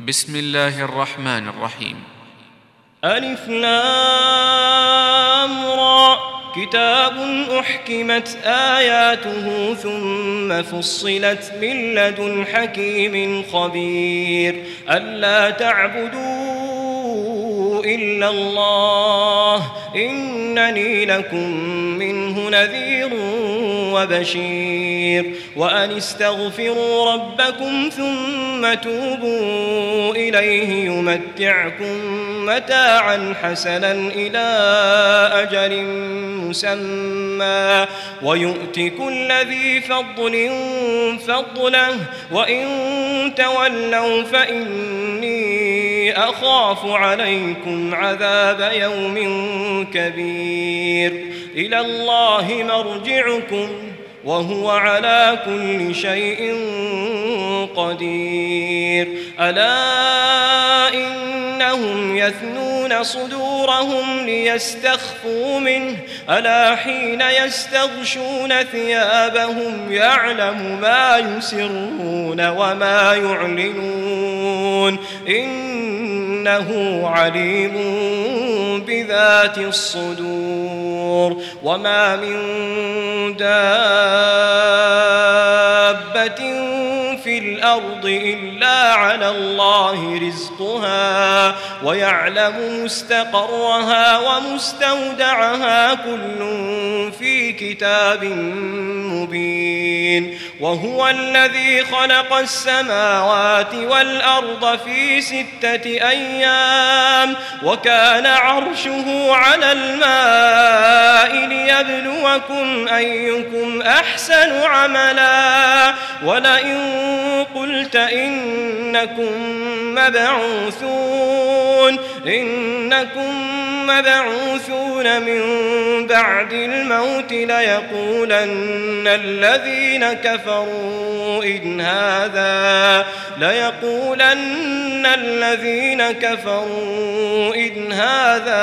بسم الله الرحمن الرحيم. ألف لام را كتاب أحكمت آياته ثم فصلت من لدن حكيم خبير ألا تعبدوا إلا الله إنني لكم منه نذير وبشير وأن استغفروا ربكم ثم توبوا إليه يمتعكم متاعا حسنا إلى أجل مسمى ويؤت كل ذي فضل فضله وإن تولوا فإني أخاف عليكم عذاب يوم كبير إلى الله مرجعكم وهو على كل شيء قدير ألا إنهم يثنون صدورهم ليستخفوا منه ألا حين يستغشون ثيابهم يعلم ما يسرون وما يعلنون إنه عليم بذات الصدور وما من دابة في الأرض إلا على الله رزقها ويعلم مستقرها ومستودعها كل في كتاب مبين وهو الذي خلق السماوات والأرض في 6 أيام وكان عرشه على الماء ليبلوكم أيكم أحسن عملا ولئن قلت إنكم مبعوثون من بعد الموت ليقولن الذين كفروا إن هذا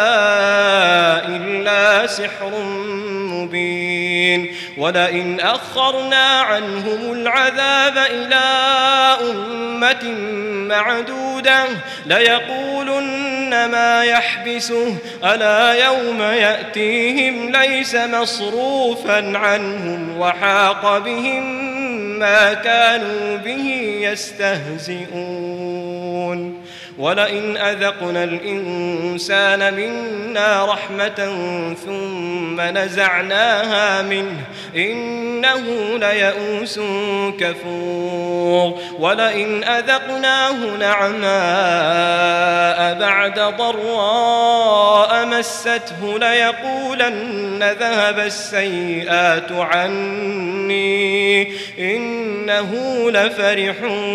إلا سحر مبين ولئن أخرنا عنهم العذاب إلى أمة معدودة ليقولن ما يحبسه ألا يوم يأتيهم ليس مصروفا عنهم وحاق بهم ما كانوا به يستهزئون ولئن أذقنا الإنسان منا رحمة ثم نزعناها منه إنه ليئوس كفور ولئن أذقناه نعماء بعد ضراء مسته ليقولن ذهب السيئات عني إنه لفرح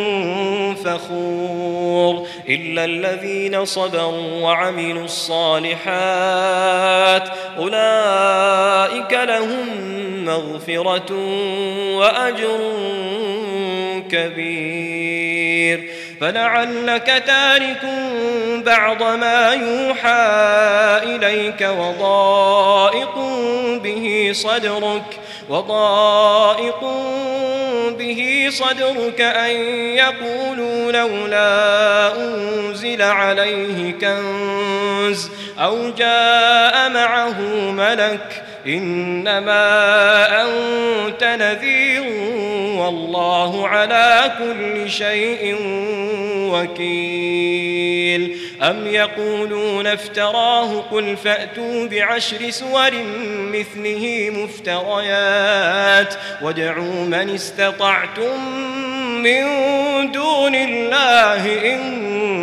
فخور إلا الذين صبروا وعملوا الصالحات أولئك لهم مغفرة وأجر كبير فلعلك تارك بعض ما يوحى إليك وضائق به صدرك أن يقولوا لولا أنزل عليه كنز أو جاء معه ملك إنما أنت نذير والله على كل شيء وكيل أم يقولون افتراه قل فأتوا ب10 سور مثله مفتريات وادعوا من استطعتم من دون الله إن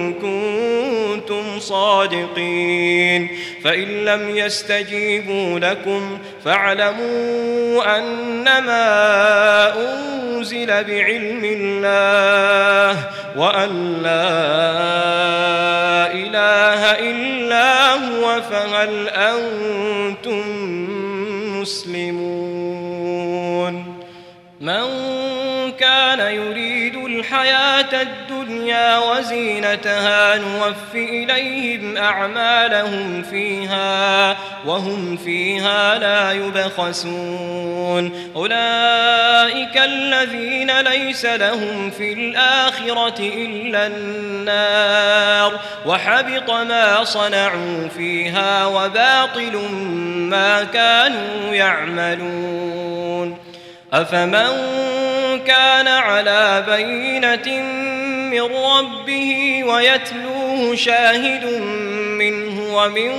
كنتم صادقين فإن لم يستجيبوا لكم فاعلموا أنما أنزل بعلم الله وأن لا إله إلا هو فهل أنتم مسلمون من كان يريد الحياة الدنيا الدنيا وزينتها نوف إليهم أعمالهم فيها وهم فيها لا يبخسون أولئك الذين ليس لهم في الآخرة إلا النار وحبط ما صنعوا فيها وباطل ما كانوا يعملون أفمن كان على بينة من ربه ويتلوه شاهد منه ومن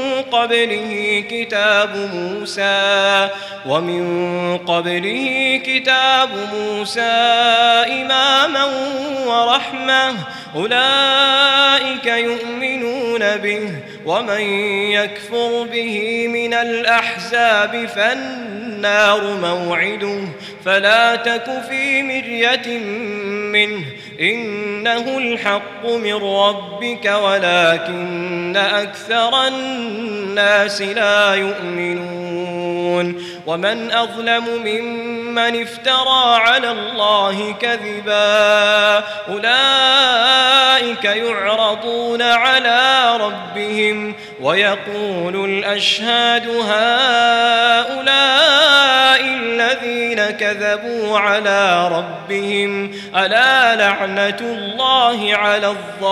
قبله كتاب موسى إماما ورحمة أولئك يؤمنون به ومن يكفر به من الأحزاب فالنار موعده فلا تك في مرية منه إنه الحق من ربك ولكن أكثر الناس لا يؤمنون ومن أظلم ممن افترى على الله كذبا أولئك يعرضون على ربهم ويقول الأشهاد هؤلاء الذين كذبوا على ربهم ألا لعنة الله على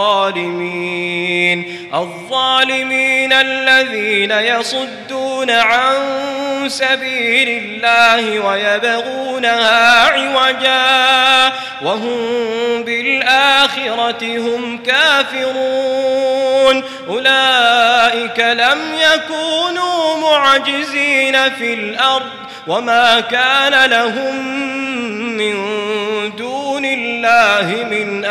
الظالمين الذين يصدون عن سبيل الله ويبغونها عوجا وهم بالآخرة هم كافرون أولئك لم يكونوا معجزين في الأرض وما كان لهم من دون الله من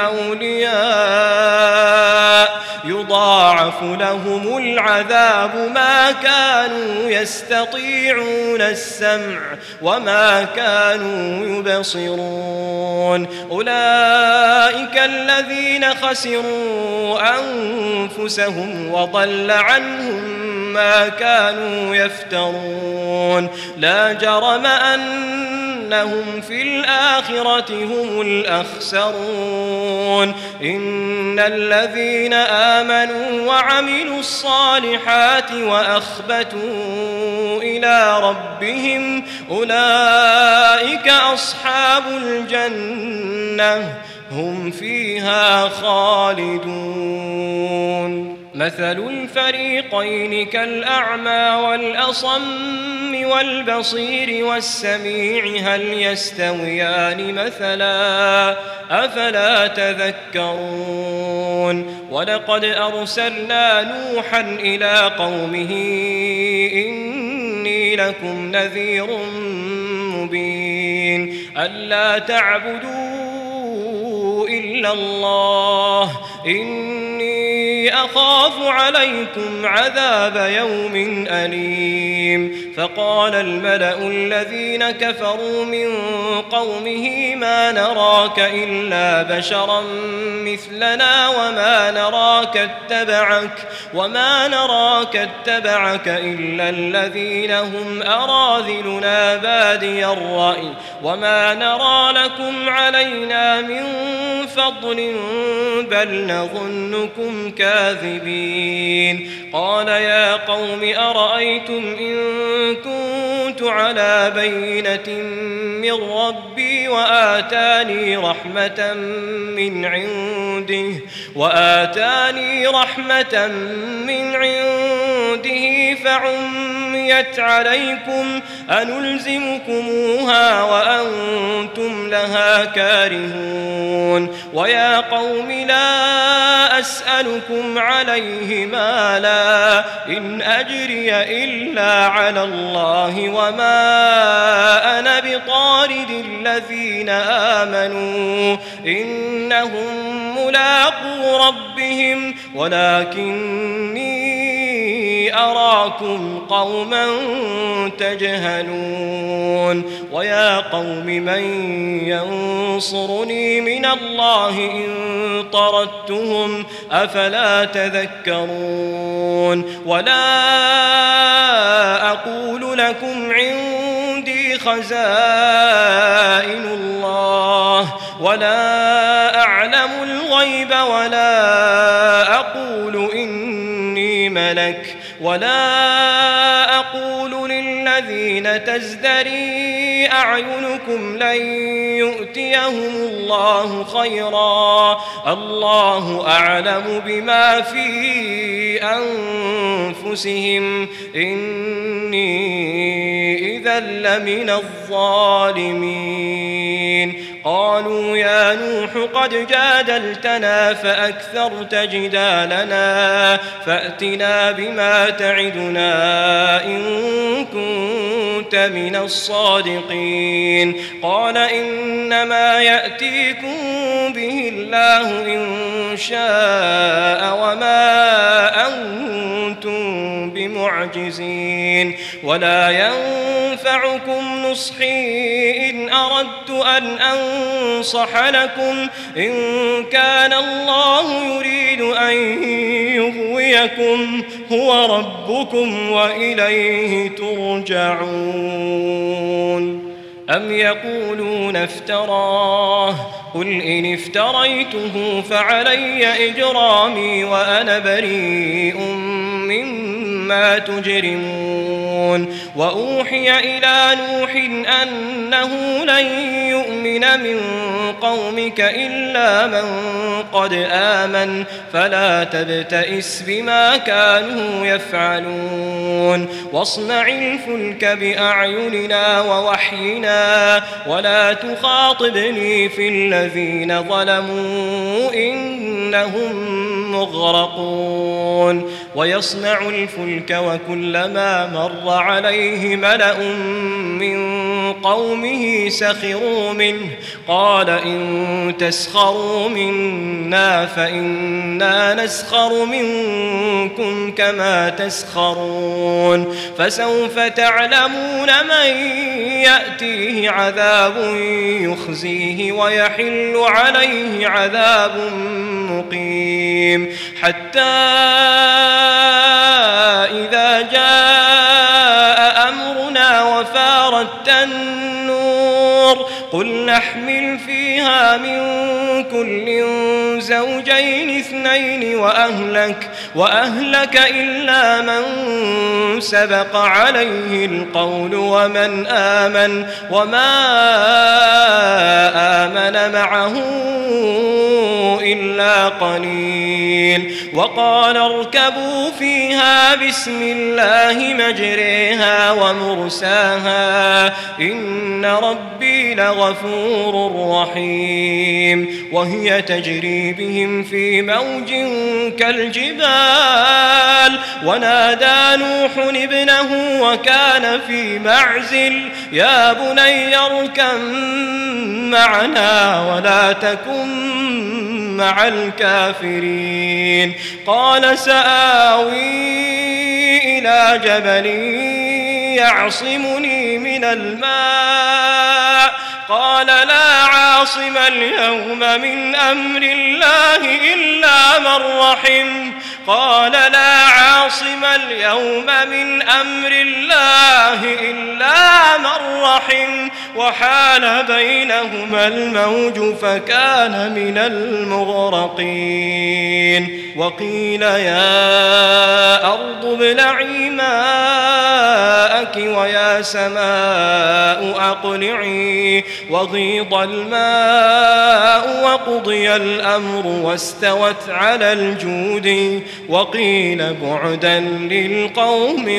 أولياء يضاعف لهم العذاب ما كانوا يستطيعون السمع وما كانوا يبصرون أولئك الذين خسروا أنفسهم وضل عنهم ما كانوا يفترون لا جرم أنهم في الآخرة هم الأخسرون إن الذين آمنوا وعملوا الصالحات وأخبتوا إلى ربهم أولئك أصحاب الجنة هم فيها خالدون مثل الفريقين كالأعمى والأصم والبصير والسميع هل يستويان مثلا أفلا تذكرون ولقد أرسلنا نوحا إلى قومه إني لكم نذير مبين ألا تعبدوا إلا الله إني أخاف عليكم عذاب يوم أليم فقال الملأ الذين كفروا من قومه ما نراك إلا بشرا مثلنا وما نراك اتبعك إلا الذين هم أراذلنا بادي الرأي وما نرى لكم علينا من فضل بل نظنكم كاذبين قال يا قوم أرأيتم إن كنت على بينة من ربي وآتاني رحمة من عنده فعميت عليكم أنلزمكموها وأنتم لها كارهون ويا قوم لا أسألكم عليه مالا إن أجري إلا على الله وما أنا بطارد الذين آمنوا إنهم ملاقو ربهم ولكني أراكم قوما تجهلون ويا قوم من ينصرني من الله إن طردتهم أفلا تذكرون ولا أقول لكم عندي خزائن الله ولا أعلم الغيب الغيب ولا أقول إني ملك ولا أقول للذين تزدري أعينكم لن يؤتيهم الله خيرا الله أعلم بما في أنفسهم إني إذا لمن الظالمين قالوا يا نوح قد جادلتنا فأكثرت جدالنا فأتنا بما تعدنا إن كنت من الصادقين قال إنما يأتيكم به الله إن شاء وما أنتم بمعجزين ولا ينفعكم نصحي إن أردت أن أنصح لكم إن كان الله يريد أن يغويكم هو ربكم وإليه ترجعون أم يقولون افتراه قل إن افتريته فعلي إجرامي وأنا بريء مما تجرمون وأوحي إلى نوح أنه لن يؤمن من قومك إلا من قد آمن فلا تبتئس بما كانوا يفعلون واصنع الفلك بأعيننا ووحينا ولا تخاطبني في الذين ظلموا إنهم مغرقون ويصنع الفلك وكلما مر عليه ملأ من قومه سخروا منه قال إن تسخروا منا فإنا نسخر منكم كما تسخرون فسوف تعلمون من يأتيه عذاب يخزيه ويحل عليه عذاب مقيم حتى إذا جاء أمرنا وفارت النور قل نحمل فيها من كل زوجين اثنين وأهلك إلا من سبق عليه القول ومن آمن وما آمن معه إلا قليل وقال اركبوا فيها بسم الله مجريها ومرساها إن ربي لغفور رحيم وهي تجري بهم في موج كالجبال ونادى نوح ابنه وكان في معزل يا بني اركب معنا ولا تكن مع الكافرين قال سآوي إلى جبل يعصمني من الماء قال لا عاصم اليوم من أمر الله إلا من رحم قال لا عاصم اليوم من أمر الله إلا من رحم وحال بينهما الموج فكان من المغرقين وقيل يا أرض ابلعي ماءك ويا سماء أقلعي وغيض الماء وقضي الأمر واستوت على الجود وقيل بعدا للقوم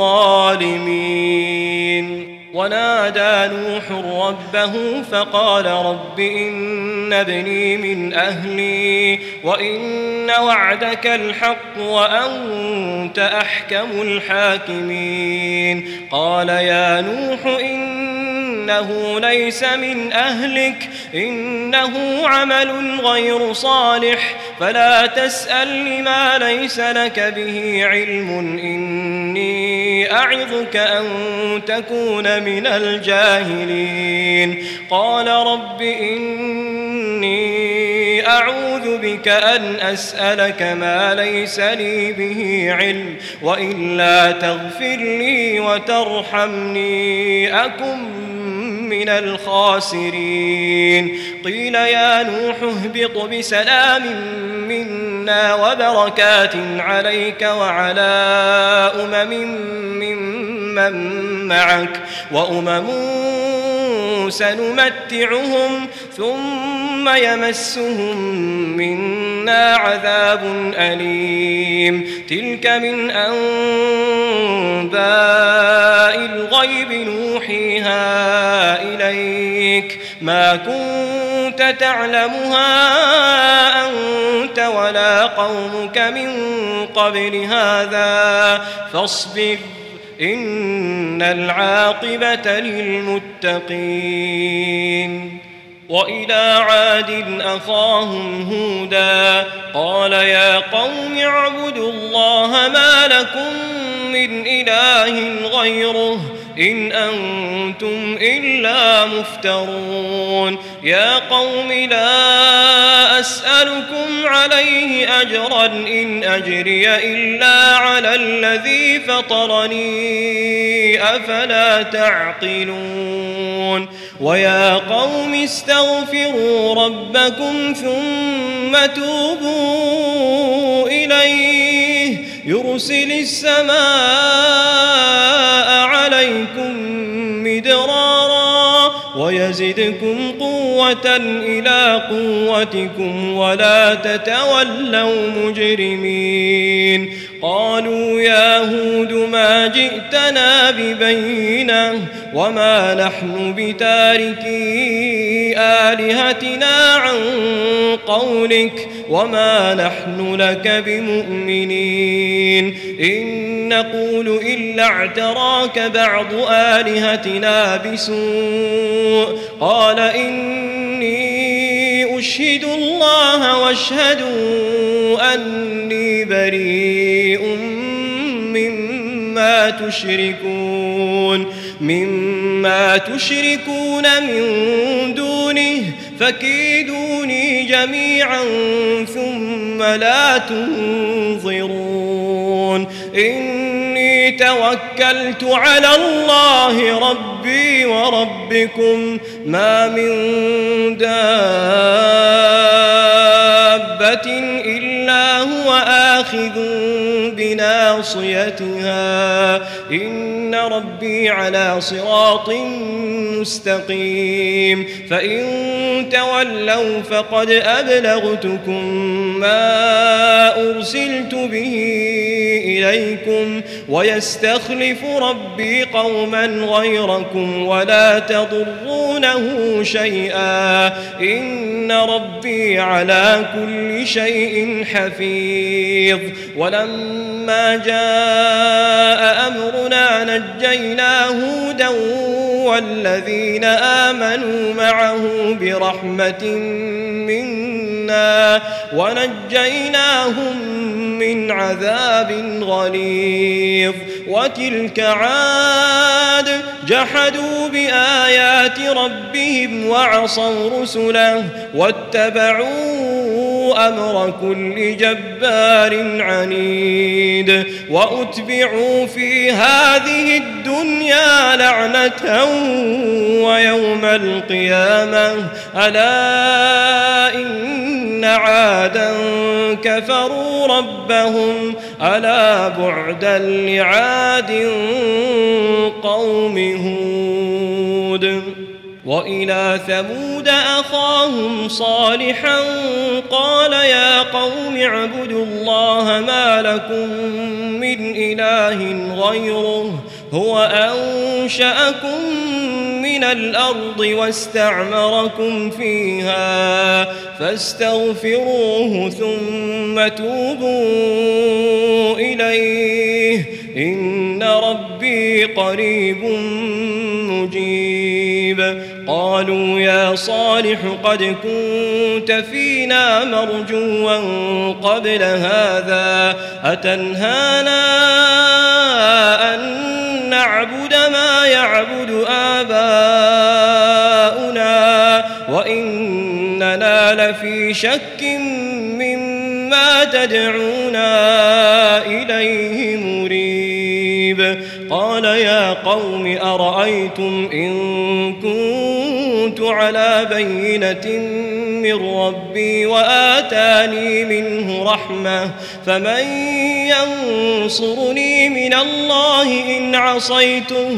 الظالمين ونادى نوح ربه فقال رب إن ابني من أهلي وإن وعدك الحق وأنت أحكم الحاكمين قال يا نوح إنه ليس من أهلك إنه عمل غير صالح فلا تسأل لما ليس لك به علم إني أعظك أن تكون من الجاهلين قال رب إني أعوذ بك أن أسألك ما ليس لي به علم وإلا تغفر لي وترحمني أكن من الخاسرين قيل يا نوح اهبط بسلام منا وبركات عليك وعلى ممن معك وأمم سنمتعهم ثم يمسهم منا عذاب أليم تلك من أنباء الغيب نوحيها إليك ما كنت تعلمها أنت ولا قومك من قبل هذا فاصبر إن العاقبة للمتقين وإلى عاد أخاهم هودا قال يا قوم اعبدوا الله ما لكم من إله غيره إن أنتم إلا مفترون يا قوم لا أسألكم عليه أجرا إن أجري إلا على الذي فطرني أفلا تعقلون ويا قوم استغفروا ربكم ثم توبوا إليه يرسل السماء عليكم مدرارا ويزدكم قوة إلى قوتكم ولا تتولوا مجرمين قالوا يا هود ما جئتنا ببينة وما نحن بتاركي آلهتنا عن قولك وما نحن لك بمؤمنين إن نقول إلا اعتراك بعض آلهتنا بسوء قال إني أشهد الله واشهدوا أني بريء مما تشركون من دونه فكيدوني جميعا ثم لا تنظرون إني توكلت على الله ربي وربكم ما من دابة إلا هو آخذ بناصيتها إن ربي على صراط مستقيم فإن تولوا فقد أبلغتكم ما أرسلت به إليكم ويستخلف ربي قوما غيركم ولا تضرونه شيئا إن ربي على كل شيء حفيظ ولما جاء أمرنا نجينا هودا والذين آمنوا معه برحمة منا ونجيناهم من عذاب غليظ وتلك عاد جحدوا بآيات ربهم وعصوا رسله واتبعوا أمر كل جبار عنيد وأتبعوا في هذه الدنيا لعنة ويوم القيامة ألا إن عادا كفروا ربهم ألا بعدا لعاد قوم هود وإلى ثمود أخاهم صالحا قال يا قوم اعبدوا الله ما لكم من إله غيره هو أنشأكم من الأرض واستعمركم فيها فاستغفروه ثم توبوا إليه إن ربي قريب مجيب قالوا يا صالح قد كنت فينا مرجوا قبل هذا أتنهانا أن نعبد ما يعبد آباؤنا وإننا لفي شك مما تدعونا إليه مريب قال يا قوم أرأيتم إن كنت على بينة من ربي وآتاني منه رحمة فمن ينصرني من الله إن عصيته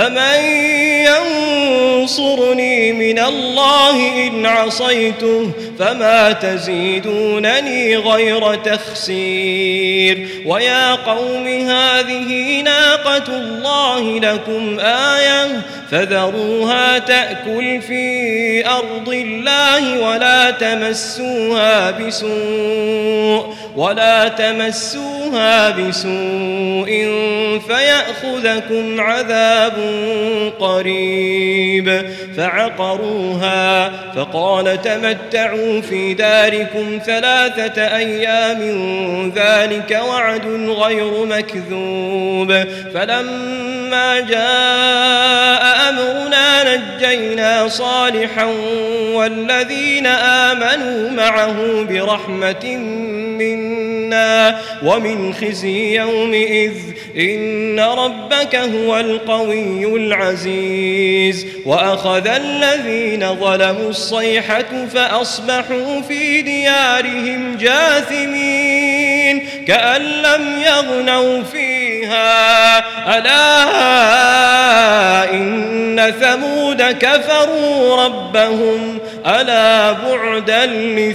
فما تزيدونني غير تخسير ويا قوم هذه ناقة الله لكم آية فذروها تأكل في أرض الله ولا تمسوها بسوء فيأخذكم عذاب قريب فعقروها فقال تمتعوا في داركم 3 أيام ذلك وعد غير مكذوب فلما جاء أمرنا نجينا صالحا والذين آمنوا معه برحمة منا ومن خزي يومئذ إن ربك هو القوي العزيز وأخذ الذين ظلموا الصيحة فأصبحوا في ديارهم جاثمين كأن لم يغنوا فيها ألا إن ثمود كفروا ربهم ألا بعدا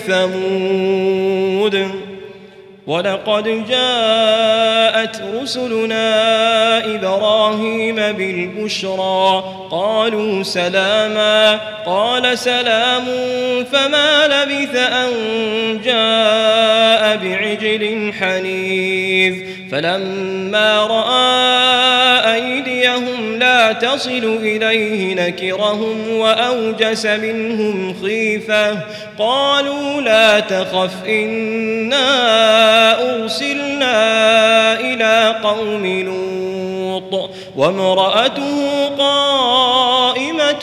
لثمود ولقد جاءت رسلنا إبراهيم بالبشرى قالوا سلاما قال سلام فما لبث أن جاء بعجل حنيذ فلما رأى أيديهم لا تصل إليه نكرهم وأوجس منهم خيفة قالوا لا تخف إنا أرسلنا إلى قوم لوط وامرأته قائمة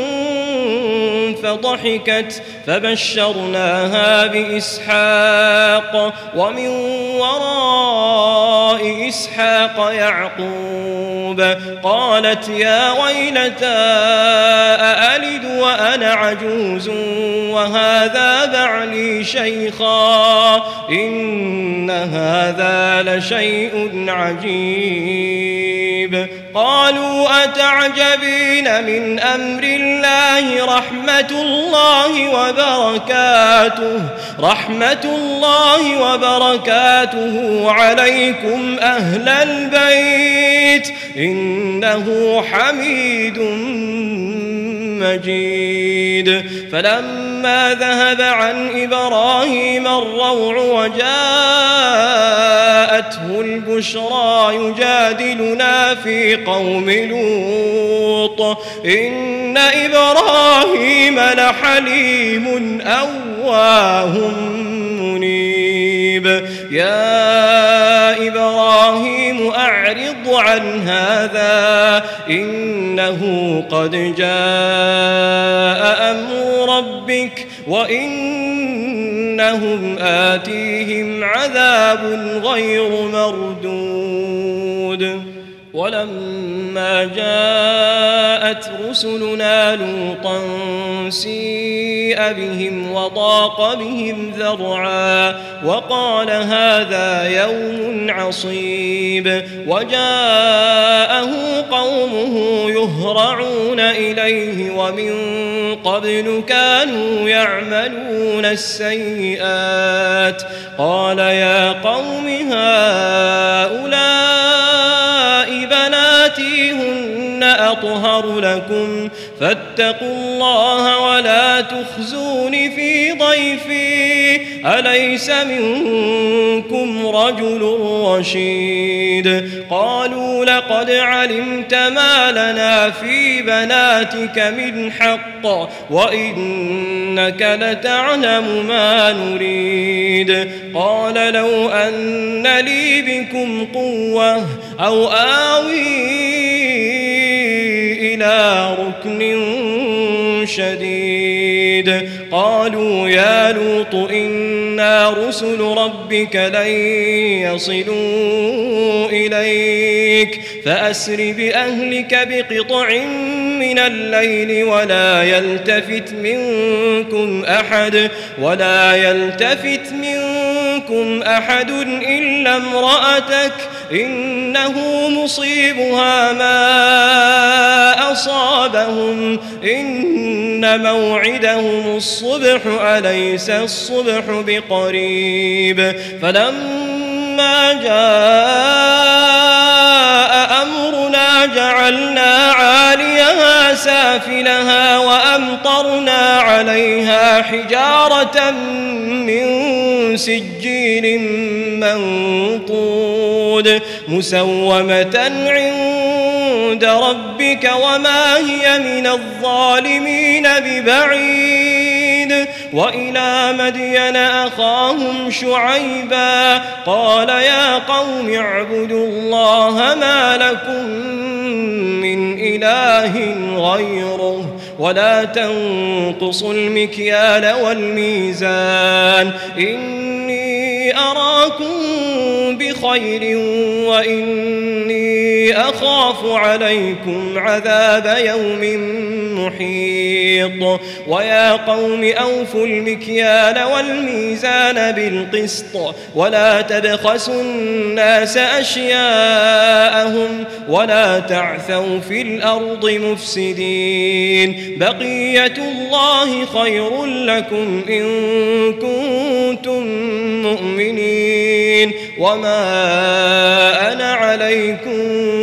فضحكت فبشرناها بإسحاق ومن وراء إسحاق يعقوب قالت يا ويلتى أألد وأنا عجوز وهذا بعلي شيخا إن هذا لشيء عجيب قالوا أتعجبين من أمر الله رحمة الله وبركاته عليكم أهل البيت إنه حميد مجيد فلما ذهب عن إبراهيم الروع وجاءته البشرى يجادلنا في قوم لوط إن إبراهيم لحليم أواه منيب يا إبراهيم أعرض عن هذا إنه قد جاء أمر ربك وإنهم آتيهم عذاب غير مردود ولما جاءت رسلنا لوطا سيء بهم وضاق بهم ذرعا وقال هذا يوم عصيب وجاءه قومه يهرعون إليه ومن قبل كانوا يعملون السيئات قال يا قوم هؤلاء بناتي هن أطهر لكم فاتقوا الله ولا تخزون في ضيفي أليس منكم رجل رشيد قالوا لقد علمت ما لنا في بناتك من حق وإنك لتعلم ما نريد قال لو أن لي بكم قوة أو آوي إلى ركن شديد قالوا يا لوط إنا رسل ربك لن يصلوا إليك فأسر بأهلك بقطع من الليل ولا يلتفت منكم أحد إلا امرأتك إنه مصيبها ما أصابهم إن موعدهم الصبح أليس الصبح بقريب فلما جاء أمرنا جعلنا عاليها سافلها وأمطرنا عليها حجارة من سجيل منضود مسومة عند ربك وما هي من الظالمين ببعيد وإلى مدين أخاهم شعيبا قال يا قوم اعبدوا الله ما لكم من إله غيره ولا تنقصوا المكيال والميزان إني أراكم بخير وإني أخاف عليكم عذاب يوم محيط ويا قوم أوفوا المكيال والميزان بالقسط ولا تبخسوا الناس أشياءهم ولا تعثوا في الأرض مفسدين بقية الله خير لكم إن كنتم مؤمنين وما أنا عليكم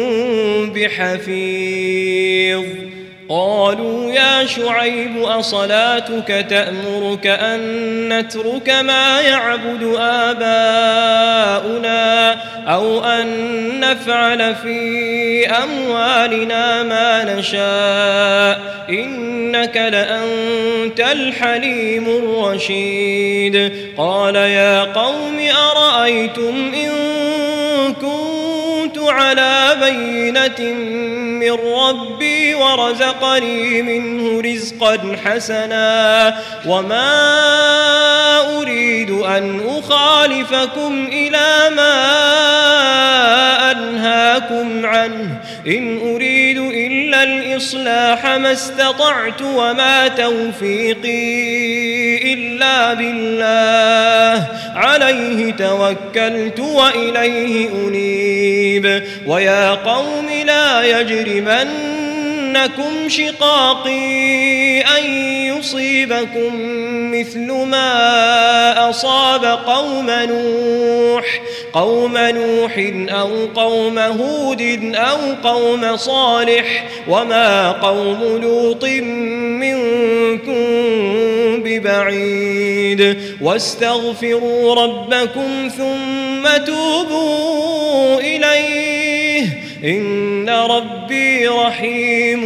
بحفيظ قالوا يا شعيب أصلاتك تأمرك أن نترك ما يعبد آباؤنا أو أن نفعل في أموالنا ما نشاء إنك لأنت الحليم الرشيد قال يا قوم أرأيتم إن كنت على بينة من ربي ورزقني منه رزقا حسنا وما أريد أن أخالفكم إلى ما أنهاكم عنه إن أريد إلا الإصلاح ما استطعت وما توفيقي إلا بالله عليه توكلت وإليه أنيب ويا قوم لا يجرمنكم شقاقي أن يصيبكم مثل ما أصاب قوم نوح أو قوم هود أو قوم صالح وما قوم لوط منكم ببعيد واستغفروا ربكم ثم توبوا إليه إن ربي رحيم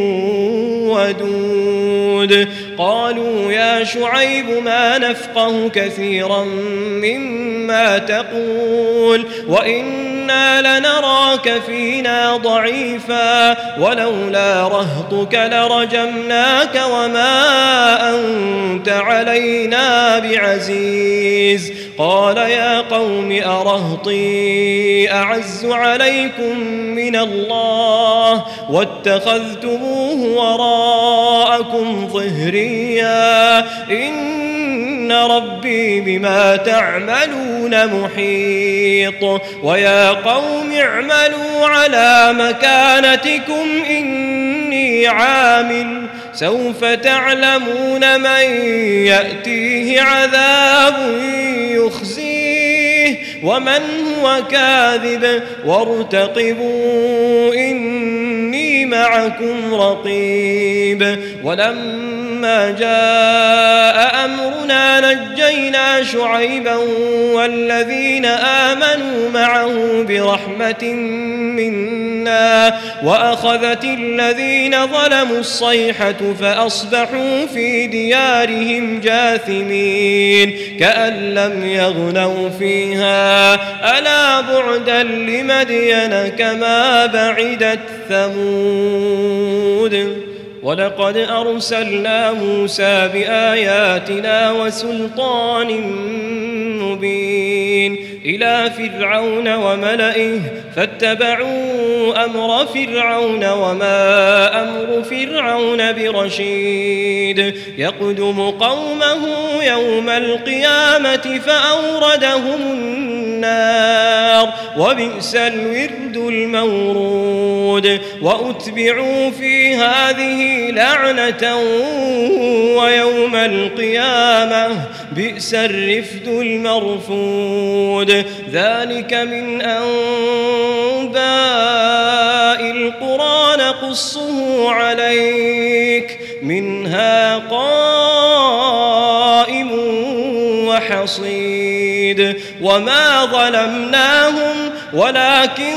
ودود قالوا يا شعيب ما نفقه كثيرا مما تقول وإنا لنراك فينا ضعيفا ولولا رهطك لرجمناك وما أنت علينا بعزيز قال يا قوم أرهطي أعز عليكم من الله واتخذتموه وراءكم ظهريا إن ربي بما تعملون محيط ويا قوم اعملوا على مكانتكم إني عامل سوف تعلمون من يأتيه عذاب يخزيه ومن هو كاذب وارتقبوا إني معكم رقيب ولما جاء أمرنا نجينا شعيبا والذين آمنوا معه برحمة منا وأخذت الذين ظلموا الصيحة فأصبحوا في ديارهم جاثمين كأن لم يغنوا فيها ألا بعدا لمدين كما بعدت ثمود ولقد أرسلنا موسى بآياتنا وسلطان مبين إلى فرعون وملئه فاتبعوا أمر فرعون وما أمر فرعون برشيد يقدم قومه يوم القيامة فأوردهم النار وبئس الورد المورود وأتبعوا في هذه لعنة ويوم القيامة بئس الرفد المرفود ذلك من أنباء القرى نقصه عليك منها قائم وحصيد وما ظلمناهم ولكن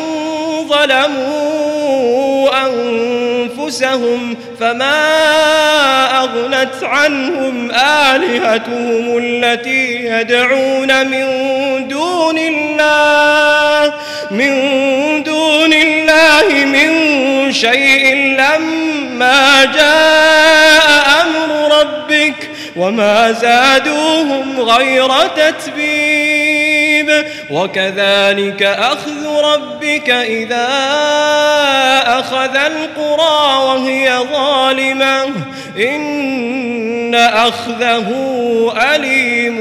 ظلموا أنفسهم فما أغنت عنهم آلهتهم التي يدعون من دون الله من شيء لما جاء أمر ربك وما زادوهم غير تتبيب وكذلك أخذ ربك إذا أخذ القرى وهي ظالمة إن أخذه أليم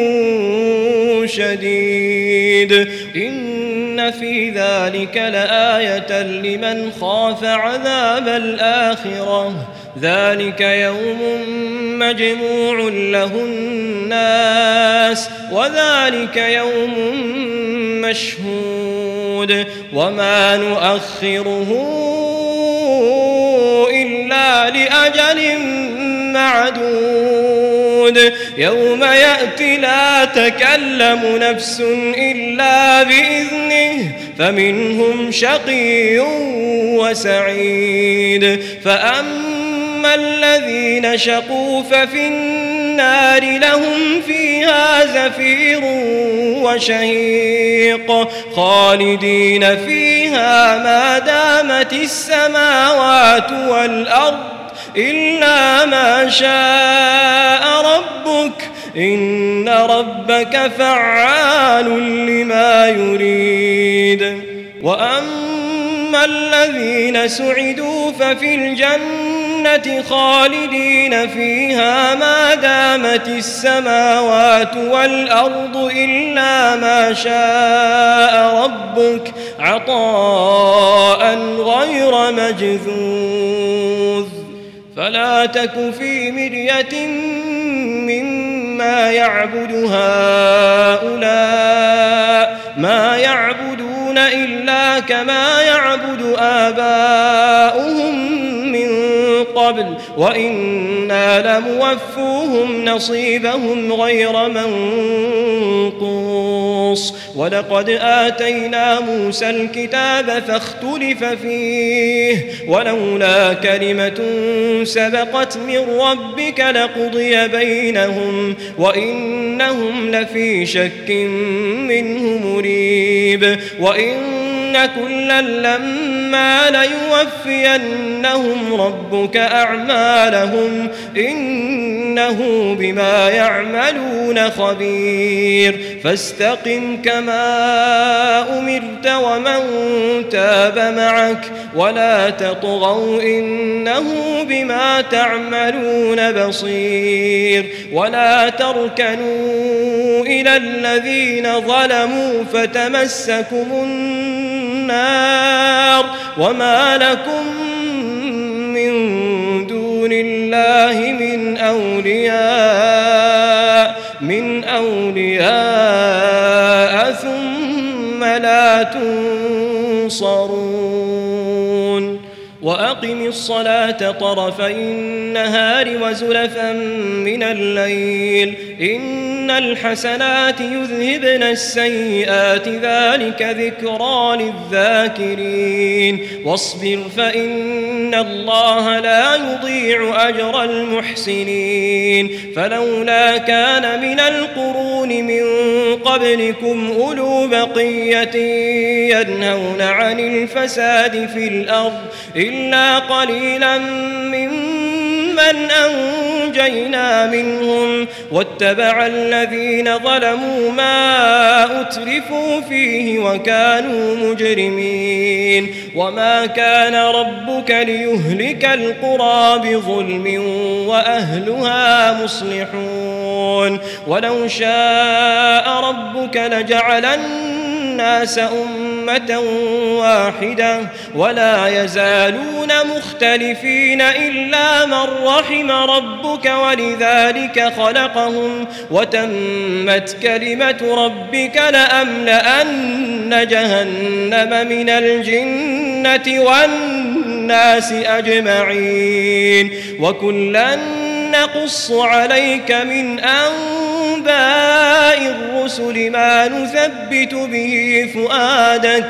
شديد إن في ذلك لآية لمن خاف عذاب الآخرة ذلك يوم مجموع له الناس وذلك يوم مشهود وما نؤخره إلا لأجل معدود يوم يأتي لا تكلم نفس إلا بإذنه فمنهم شقي وسعيد فأما الذين شقوا ففي النار لهم فيها زفير وشهيق خالدين فيها ما دامت السماوات والأرض إلا ما شاء ربك إن ربك فعال لما يريد وأما الذين سعدوا ففي الجنة خالدين فيها ما دامت السماوات والأرض إلا ما شاء ربك عطاء غير مجذوذ فلا تك في مرية مما يعبد هؤلاء ما يعبدون إلا كما يعبد آباؤهم من قبل وإنا لموفوهم نصيبهم غير منقوص ولقد آتينا موسى الكتاب فاختلف فيه ولولا كلمة سبقت من ربك لقضي بينهم وإنهم لفي شك منه مريب وإن كلا لما ليوفينهم ربك أعمالهم إنه بما يعملون خبير فاستقم كما أمرت ومن تاب معك ولا تطغوا إنه بما تعملون بصير ولا تركنوا إلى الذين ظلموا فتمسكم النار وما لكم من دون الله من أولياء ثم لا تنصرون وأقم الصلاة طرفي النهار وزلفا من الليل إن الحسنات يذهبن السيئات ذلك ذكرى للذاكرين واصبر فإن الله لا يضيع أجر المحسنين فلولا كان من القرون من قبلكم أولو بقية ينهون عن الفساد في الأرض إلا قليلا ممن أنجينا منهم واتبع الذين ظلموا ما أترفوا فيه وكانوا مجرمين وما كان ربك ليهلك القرى بظلم وأهلها مصلحون ولو شاء ربك لجعل الناس أمة واحدة ولا يزالون مختلفين إلا من رحم ربك ولذلك خلقهم وتمت كلمة ربك لأملأن جهنم من الجنة والناس أجمعين وكلا نقص عليك من أنباء الرسل ما نثبت به فؤادك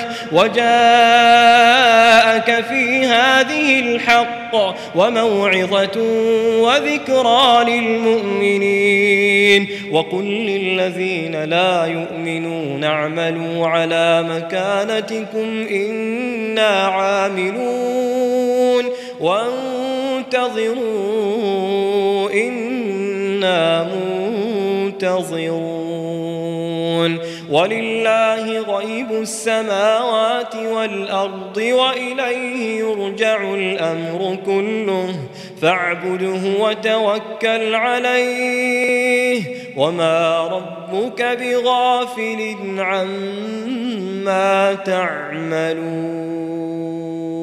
وجاءك في هذه الحق وموعظة وذكرى للمؤمنين وقل للذين لا يؤمنون اعملوا على مكانتكم إنا عاملون وانتظروا إنا منتظرون ولله غيب السماوات والأرض وإليه يرجع الأمر كله فاعبده وتوكل عليه وما ربك بغافل عما تعملون